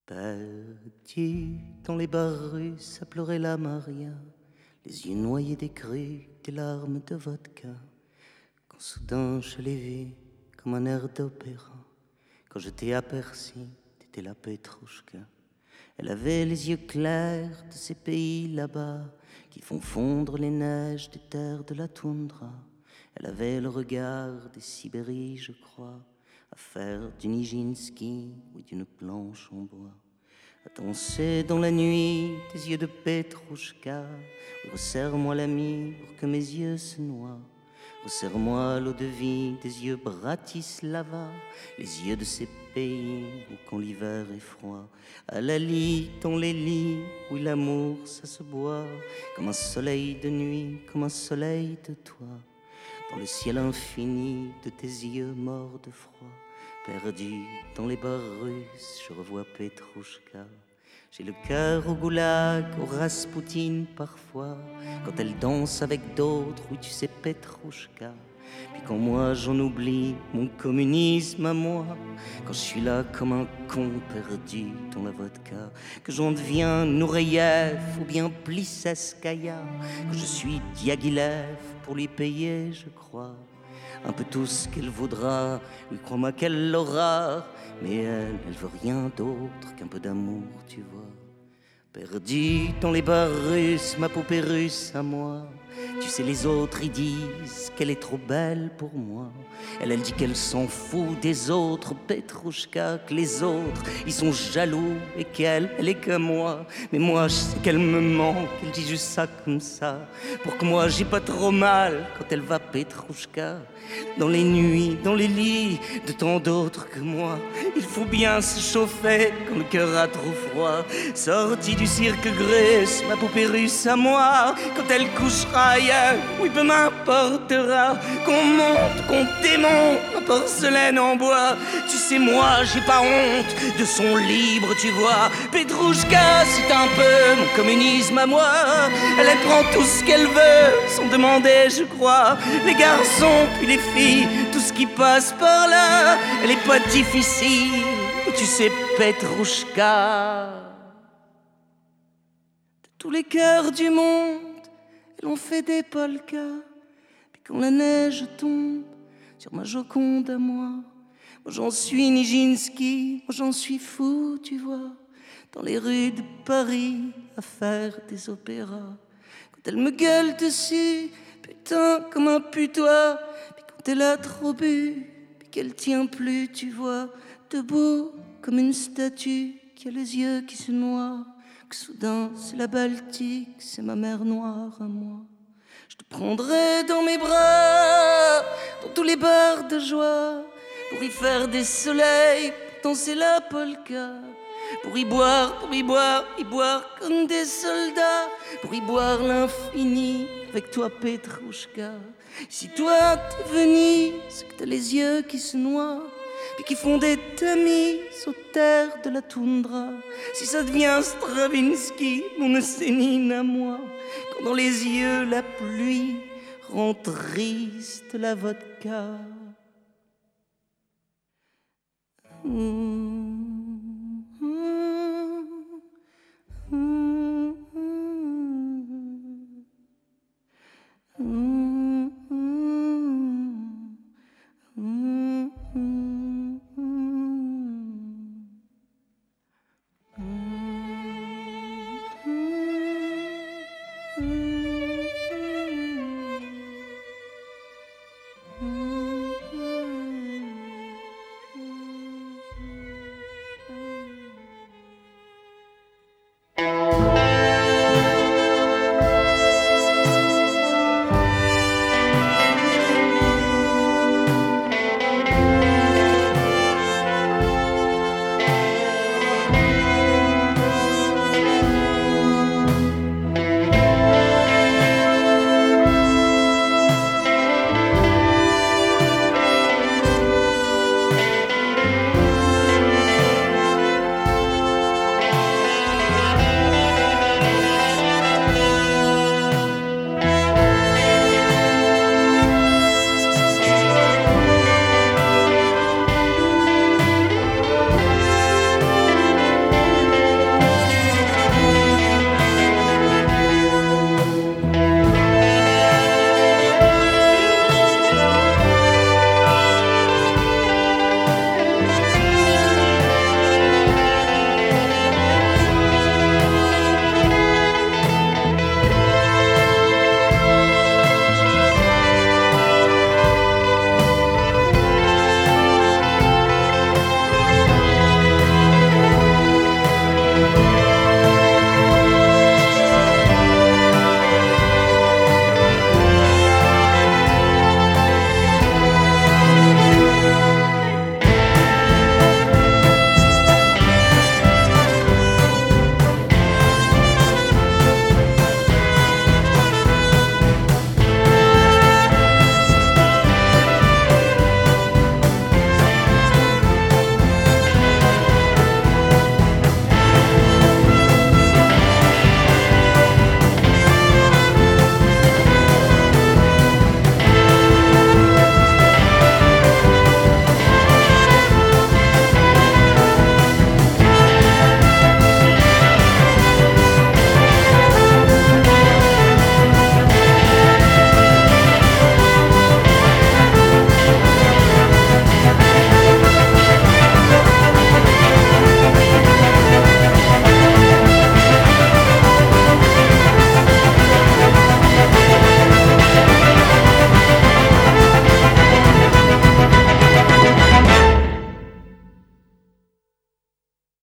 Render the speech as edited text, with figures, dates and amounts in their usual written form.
Perdu dans les bars russes à pleurer la Maria, les yeux noyés des crues, des larmes de vodka. Quand soudain je l'ai vue comme un air d'opéra, quand je t'ai aperçu, t'étais la Petrouchka. Elle avait les yeux clairs de ces pays là-bas qui font fondre les neiges des terres de la toundra. Elle avait le regard des Sibéries, je crois, à faire du Nijinsky ou d'une planche en bois. À danser dans la nuit des yeux de Petrouchka. Resserre-moi l'ami pour que mes yeux se noient. Resserre-moi l'eau de vie des yeux Bratislava, les yeux de ces pays où quand l'hiver est froid, à la lit, dans les lits où l'amour ça se boit, comme un soleil de nuit, comme un soleil de toi, dans le ciel infini de tes yeux morts de froid. Perdu dans les bars russes, je revois Petrouchka. J'ai le cœur au goulag, au Raspoutine parfois, quand elle danse avec d'autres, oui tu sais Petrouchka. Puis quand moi j'en oublie mon communisme à moi, quand je suis là comme un con perdu dans la vodka, que j'en deviens Nureyev ou bien Plissaskaya, que je suis Diaghilev pour lui payer je crois un peu tout ce qu'elle voudra, oui crois-moi qu'elle l'aura, mais elle veut rien d'autre qu'un peu d'amour, tu vois. Perdue dans les bars russes, ma poupée russe à moi. Tu sais les autres ils disent qu'elle est trop belle pour moi. Elle dit qu'elle s'en fout des autres, Petrouchka, que les autres ils sont jaloux et qu'elle est comme moi. Mais moi je sais qu'elle me manque, elle dit juste ça comme ça, pour que moi j'ai pas trop mal quand elle va Petrouchka. Dans les nuits, dans les lits de tant d'autres que moi, il faut bien se chauffer quand le cœur a trop froid. Sortie du cirque Grèce, ma poupée russe à moi, quand elle couchera ailleurs, oui peu m'importera qu'on monte, qu'on démonte ma porcelaine en bois. Tu sais moi j'ai pas honte de son libre, tu vois. Petrouchka c'est un peu mon communisme à moi. Elle prend tout ce qu'elle veut sans demander je crois. Les garçons puis les filles, tout ce qui passe par là. Elle est pas difficile, tu sais Petrouchka. De tous les cœurs du monde, elles ont fait des polkas. Puis quand la neige tombe sur ma Joconde à moi, j'en suis Nijinsky, moi j'en suis fou, tu vois. Dans les rues de Paris, à faire des opéras. Quand elle me gueule dessus, putain comme un putois. Puis quand elle a trop bu, puis qu'elle tient plus, tu vois, debout comme une statue qui a les yeux qui se noient. Que soudain c'est la Baltique, c'est ma mer noire à moi. Je te prendrai dans mes bras, dans tous les bars de joie, pour y faire des soleils, pour danser la polka. Pour y boire, y boire comme des soldats, pour y boire l'infini avec toi Petrouchka. Si toi t'es Venise, que t'as les yeux qui se noient, puis qui font des tamis aux terres de la toundra, si ça devient Stravinsky, mon Essénine à moi, quand dans les yeux la pluie rend triste la vodka.